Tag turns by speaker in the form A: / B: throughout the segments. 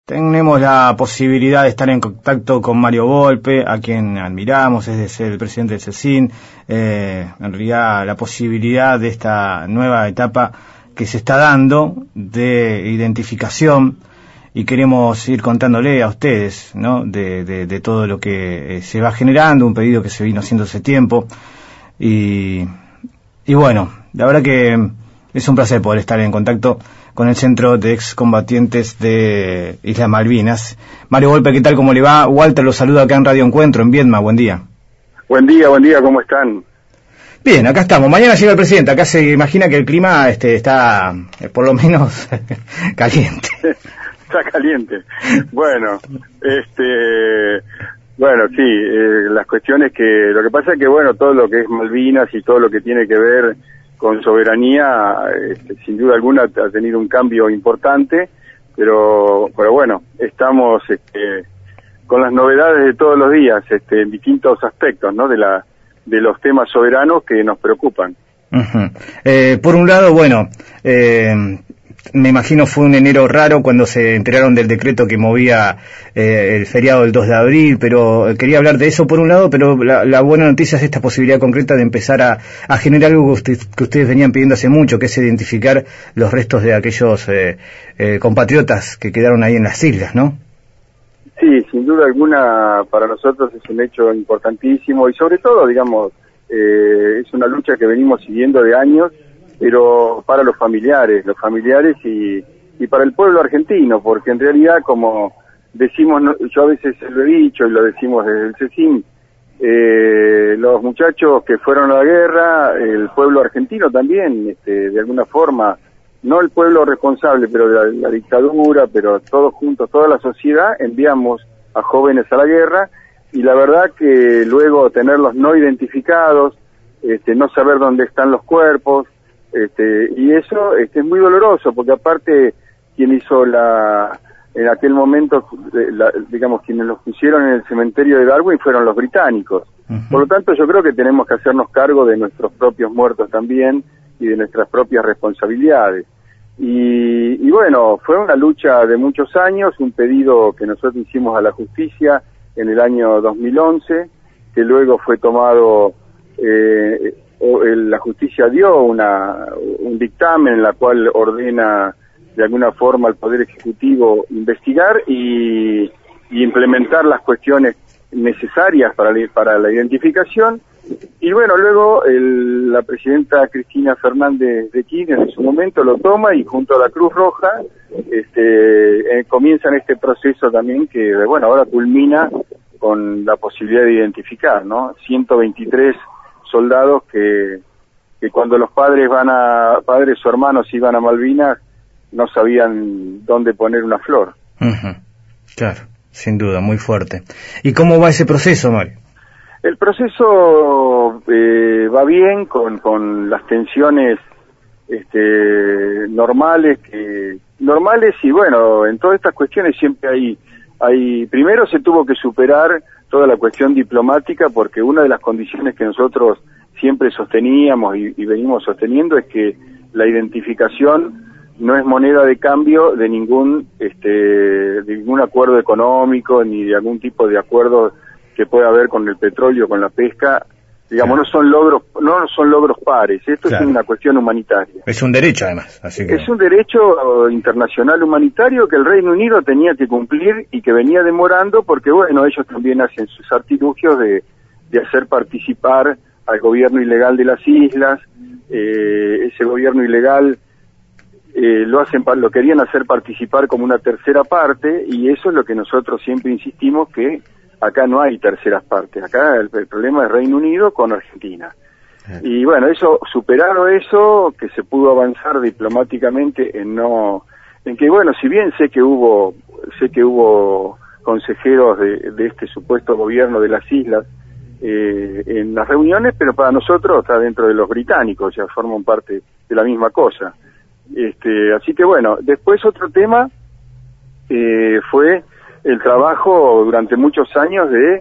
A: Tenemos la posibilidad de estar en contacto con Mario Volpe, a quien admiramos, es de ser el presidente del CECIN, en realidad la posibilidad de esta nueva etapa que se está dando de identificación, y queremos ir contándole a ustedes, ¿no?, de todo lo que se va generando, un pedido que se vino haciendo hace tiempo, y bueno, la verdad que es un placer poder estar en contacto con el Centro de Excombatientes de Islas Malvinas. Mario Volpe, ¿qué tal? ¿Cómo le va? Walter lo saluda acá en Radio Encuentro, en Viedma. Buen día.
B: Buen día, ¿cómo están?
A: Bien, acá estamos. Mañana llega el presidente. Acá se imagina que el clima está, por lo menos, caliente.
B: Está caliente. Bueno, sí, las cuestiones que... Lo que pasa es que, todo lo que es Malvinas y todo lo que tiene que ver con soberanía, sin duda alguna ha tenido un cambio importante, pero bueno, estamos con las novedades de todos los días, en distintos aspectos, ¿no?, de los temas soberanos que nos preocupan.
A: Uh-huh. Por un lado, me imagino fue un enero raro cuando se enteraron del decreto que movía el feriado del 2 de abril, pero quería hablar de eso por un lado, pero la buena noticia es esta posibilidad concreta de empezar a generar algo que ustedes venían pidiendo hace mucho, que es identificar los restos de aquellos compatriotas que quedaron ahí en las islas, ¿no?
B: Sí, sin duda alguna para nosotros es un hecho importantísimo y sobre todo, digamos, es una lucha que venimos siguiendo de años, pero para los familiares y para el pueblo argentino, porque en realidad, como decimos, yo a veces lo he dicho y lo decimos desde el CECIN, los muchachos que fueron a la guerra, el pueblo argentino también, de alguna forma, no el pueblo responsable, pero de la dictadura, pero todos juntos, toda la sociedad, enviamos a jóvenes a la guerra, y la verdad que luego tenerlos no identificados, no saber dónde están los cuerpos, y eso es muy doloroso, porque aparte quien hizo en aquel momento, digamos, quienes los pusieron en el cementerio de Darwin fueron los británicos. Uh-huh. Por lo tanto, yo creo que tenemos que hacernos cargo de nuestros propios muertos también y de nuestras propias responsabilidades. Y bueno, fue una lucha de muchos años, un pedido que nosotros hicimos a la justicia en el año 2011, que luego fue tomado... la justicia dio un dictamen en la cual ordena de alguna forma al Poder Ejecutivo investigar y implementar las cuestiones necesarias para la identificación. Y bueno, luego la presidenta Cristina Fernández de Kirchner en su momento lo toma y junto a la Cruz Roja comienzan este proceso también que, ahora culmina con la posibilidad de identificar, ¿no? 123 soldados que cuando los padres o hermanos iban a Malvinas no sabían dónde poner una flor.
A: Uh-huh. Claro, sin duda, muy fuerte. ¿Y cómo va ese proceso, Mario?
B: El proceso va bien con las tensiones normales y en todas estas cuestiones siempre hay primero se tuvo que superar toda la cuestión diplomática, porque una de las condiciones que nosotros siempre sosteníamos y venimos sosteniendo es que la identificación no es moneda de cambio de ningún acuerdo económico ni de algún tipo de acuerdo que pueda haber con el petróleo, con la pesca. Digamos, claro. no son logros pares. Esto claro. Es una cuestión humanitaria.
A: Es un derecho, además. Así que...
B: Es un derecho internacional humanitario que el Reino Unido tenía que cumplir y que venía demorando porque, ellos también hacen sus artilugios de hacer participar al gobierno ilegal de las islas. Ese gobierno ilegal lo querían hacer participar como una tercera parte, y eso es lo que nosotros siempre insistimos, que acá no hay terceras partes, acá el problema es Reino Unido con Argentina. Y superado eso, que se pudo avanzar diplomáticamente en que si bien sé que hubo consejeros de este supuesto gobierno de las islas en las reuniones, pero para nosotros está dentro de los británicos, ya forman parte de la misma cosa. Así que después otro tema fue el trabajo durante muchos años de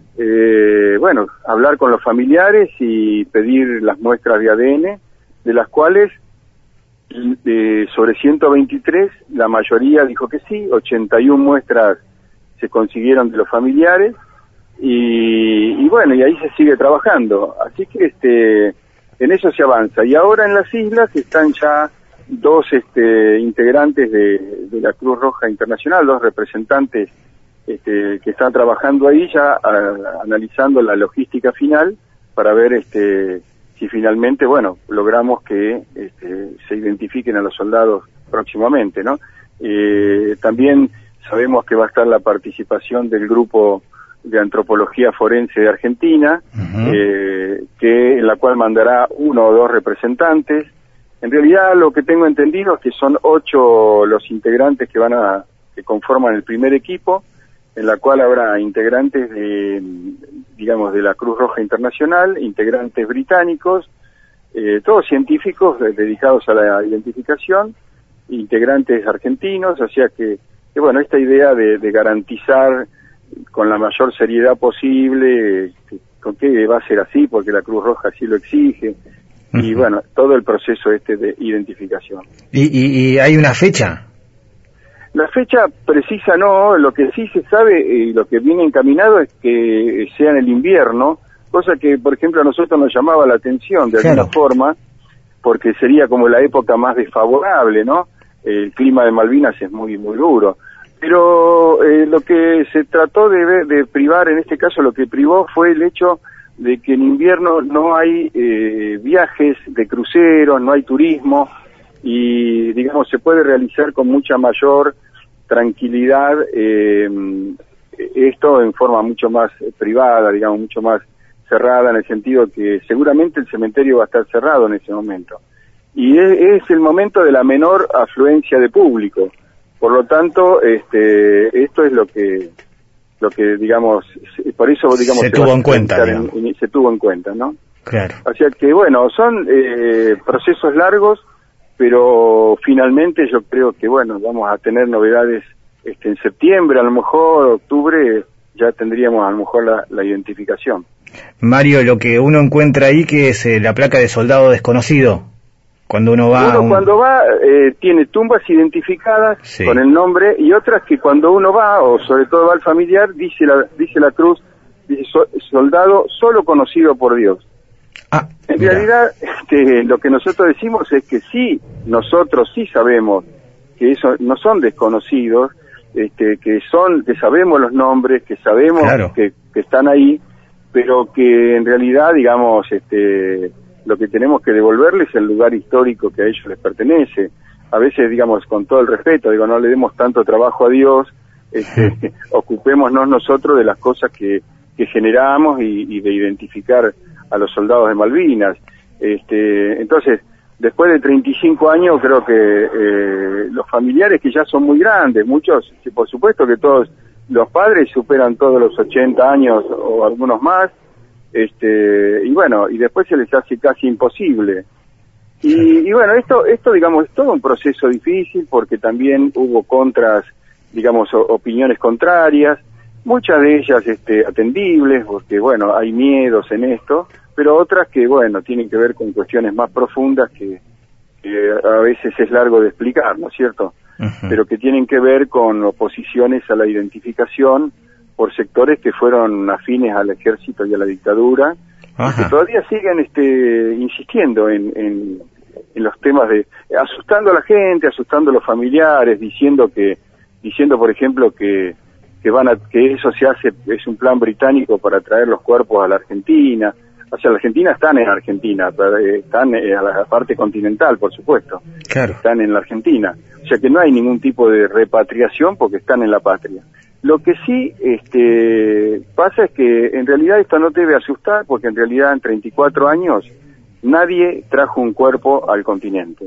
B: hablar con los familiares y pedir las muestras de ADN, de las cuales Sobre 123, la mayoría dijo que sí, 81 muestras se consiguieron de los familiares, y bueno, y ahí se sigue trabajando. Así que en eso se avanza. Y ahora en las islas están ya dos integrantes de la Cruz Roja Internacional, dos representantes que están trabajando ahí ya analizando la logística final para ver si finalmente, bueno, logramos que se identifiquen a los soldados próximamente, ¿no? También sabemos que va a estar la participación del grupo de antropología forense de Argentina, en la cual mandará 1 o 2 representantes. En realidad, lo que tengo entendido es que son 8 los integrantes que conforman el primer equipo, en la cual habrá integrantes de la Cruz Roja Internacional, integrantes británicos, todos científicos dedicados a la identificación, integrantes argentinos, o sea que bueno, esta idea de garantizar con la mayor seriedad posible, con que va a ser así, porque la Cruz Roja así lo exige, y bueno, todo el proceso de identificación.
A: ¿Y hay una fecha?
B: La fecha precisa no, lo que sí se sabe y lo que viene encaminado es que sea en el invierno, cosa que, por ejemplo, a nosotros nos llamaba la atención de alguna forma, porque sería como la época más desfavorable, ¿no? El clima de Malvinas es muy duro. Pero lo que se trató de privar, en este caso lo que privó fue el hecho de que en invierno no hay viajes de cruceros, no hay turismo, y digamos se puede realizar con mucha mayor tranquilidad esto en forma mucho más privada, digamos, mucho más cerrada, en el sentido que seguramente el cementerio va a estar cerrado en ese momento. Y es el momento de la menor afluencia de público. Por lo tanto, esto es lo que digamos, por eso digamos
A: se tuvo en cuenta,
B: se tuvo en cuenta, ¿no?
A: Claro.
B: O sea que bueno, son procesos largos, pero finalmente yo creo que bueno, vamos a tener novedades en septiembre, a lo mejor octubre ya tendríamos a lo mejor la identificación.
A: Mario, lo que uno encuentra ahí que es la placa de soldado desconocido. Cuando uno va...
B: Cuando va, tiene tumbas identificadas con el nombre, y otras que cuando uno va, o sobre todo va al familiar, dice la cruz, dice soldado solo conocido por Dios. En realidad, lo que nosotros decimos es que sí, nosotros sí sabemos que eso no son desconocidos, que sabemos los nombres, que sabemos que están ahí, pero que en realidad, digamos, lo que tenemos que devolverles es el lugar histórico que a ellos les pertenece. A veces, digamos, con todo el respeto, no le demos tanto trabajo a Dios, ocupémonos nosotros de las cosas que generamos y de identificar a los soldados de Malvinas. Entonces, después de 35 años, creo que los familiares que ya son muy grandes, muchos, por supuesto que todos los padres superan todos los 80 años o algunos más, y bueno, y después se les hace casi imposible. Y bueno, esto digamos es todo un proceso difícil, porque también hubo contras, digamos, opiniones contrarias, muchas de ellas atendibles, porque bueno, hay miedos en esto, pero otras que bueno, tienen que ver con cuestiones más profundas que a veces es largo de explicar, ¿no es cierto? Pero que tienen que ver con oposiciones a la identificación por sectores que fueron afines al ejército y a la dictadura, y que todavía siguen insistiendo en los temas de asustando a la gente, asustando a los familiares, diciendo por ejemplo que eso se hace, es un plan británico para traer los cuerpos a la Argentina. O sea, la Argentina están en Argentina, están a la parte continental, por supuesto. Claro. Están en la Argentina. O sea que no hay ningún tipo de repatriación porque están en la patria. Lo que sí pasa es que en realidad esto no debe asustar, porque en realidad en 34 años nadie trajo un cuerpo al continente.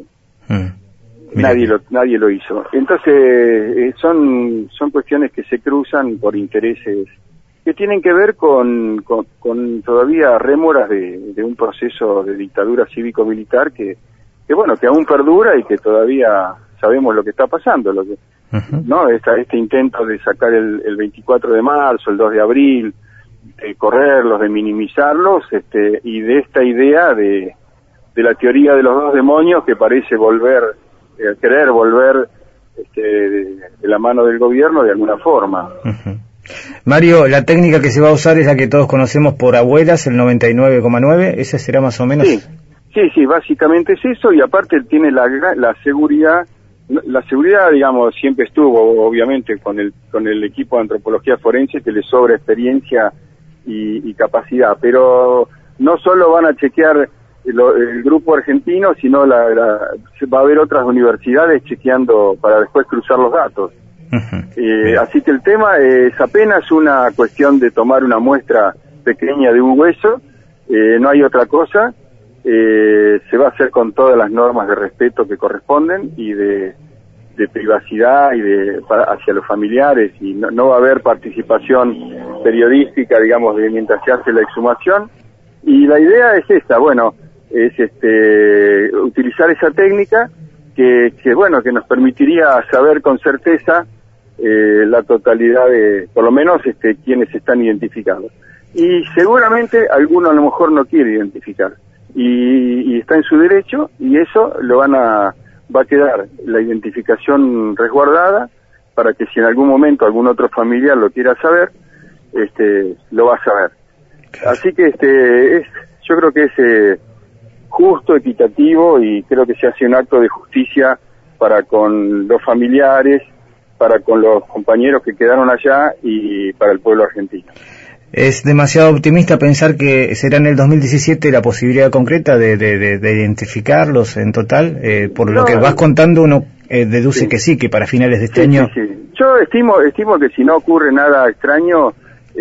B: Nadie lo hizo. Entonces son cuestiones que se cruzan por intereses que tienen que ver con todavía rémoras de un proceso de dictadura cívico-militar que bueno, que aún perdura y que todavía sabemos lo que está pasando, ¿no? Este intento de sacar el 24 de marzo, el 2 de abril, de correrlos, de minimizarlos, y de esta idea de la teoría de los dos demonios que parece querer volver de la mano del gobierno de alguna forma.
A: Uh-huh. Mario, la técnica que se va a usar es la que todos conocemos por abuelas, el 99,9, ¿esa será más o menos?
B: Sí, básicamente es eso, y aparte tiene la seguridad. La seguridad, digamos, siempre estuvo, obviamente, con el equipo de antropología forense, que le sobra experiencia y capacidad, pero no solo van a chequear el grupo argentino, sino va a haber otras universidades chequeando para después cruzar los datos. Uh-huh. Así que el tema es apenas una cuestión de tomar una muestra pequeña de un hueso, no hay otra cosa. Se va a hacer con todas las normas de respeto que corresponden y de privacidad y hacia los familiares, y no va a haber participación periodística, digamos, mientras se hace la exhumación. Y la idea es esta, es utilizar esa técnica que nos permitiría saber con certeza la totalidad de, por lo menos, quienes están identificados. Y seguramente alguno a lo mejor no quiere identificar. Y está en su derecho, y eso va a quedar la identificación resguardada para que si en algún momento algún otro familiar lo quiera saber, lo va a saber. Así que yo creo que es justo, equitativo, y creo que se hace un acto de justicia para con los familiares, para con los compañeros que quedaron allá y para el pueblo argentino.
A: ¿Es demasiado optimista pensar que será en el 2017 la posibilidad concreta de identificarlos en total? Por lo que vas contando, uno deduce que sí, que para finales de este año...
B: Sí. Yo estimo que si no ocurre nada extraño,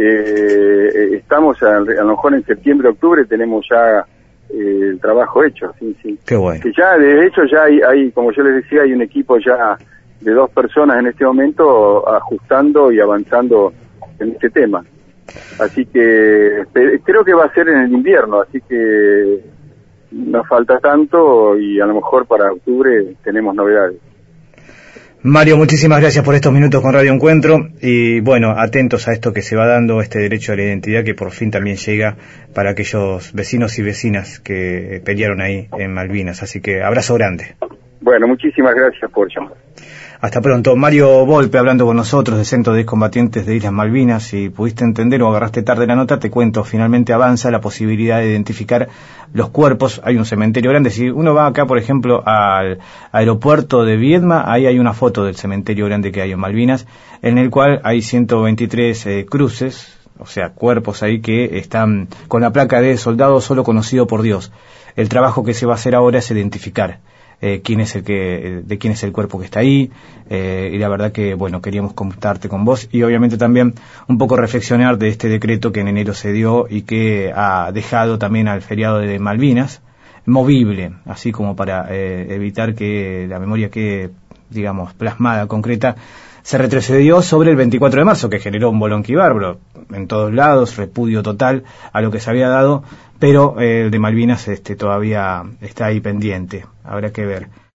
B: estamos a lo mejor en septiembre, octubre, tenemos ya el trabajo hecho. Sí.
A: Qué bueno.
B: Que ya, de hecho, ya hay, como yo les decía, hay un equipo ya de 2 personas en este momento ajustando y avanzando en este tema. Así que creo que va a ser en el invierno, así que no falta tanto y a lo mejor para octubre tenemos novedades.
A: Mario, muchísimas gracias por estos minutos con Radio Encuentro y bueno, atentos a esto que se va dando, este derecho a la identidad que por fin también llega para aquellos vecinos y vecinas que pelearon ahí en Malvinas, así que abrazo grande.
B: Bueno, muchísimas gracias por llamar.
A: Hasta pronto. Mario Volpe hablando con nosotros del Centro de Excombatientes de Islas Malvinas. Si pudiste entender o agarraste tarde la nota, te cuento, finalmente avanza la posibilidad de identificar los cuerpos. Hay un cementerio grande. Si uno va acá, por ejemplo, al aeropuerto de Viedma, ahí hay una foto del cementerio grande que hay en Malvinas, en el cual hay 123 cruces, o sea, cuerpos ahí que están con la placa de soldado solo conocido por Dios. El trabajo que se va a hacer ahora es identificar de quién es el cuerpo que está ahí, y la verdad que, bueno, queríamos contarte con vos y obviamente también un poco reflexionar de este decreto que en enero se dio y que ha dejado también al feriado de Malvinas movible, así como para evitar que la memoria quede, digamos, plasmada, concreta. Se retrocedió sobre el 24 de marzo, que generó un bolonqui bárbaro en todos lados, repudio total a lo que se había dado, pero el de Malvinas todavía está ahí pendiente, habrá que ver.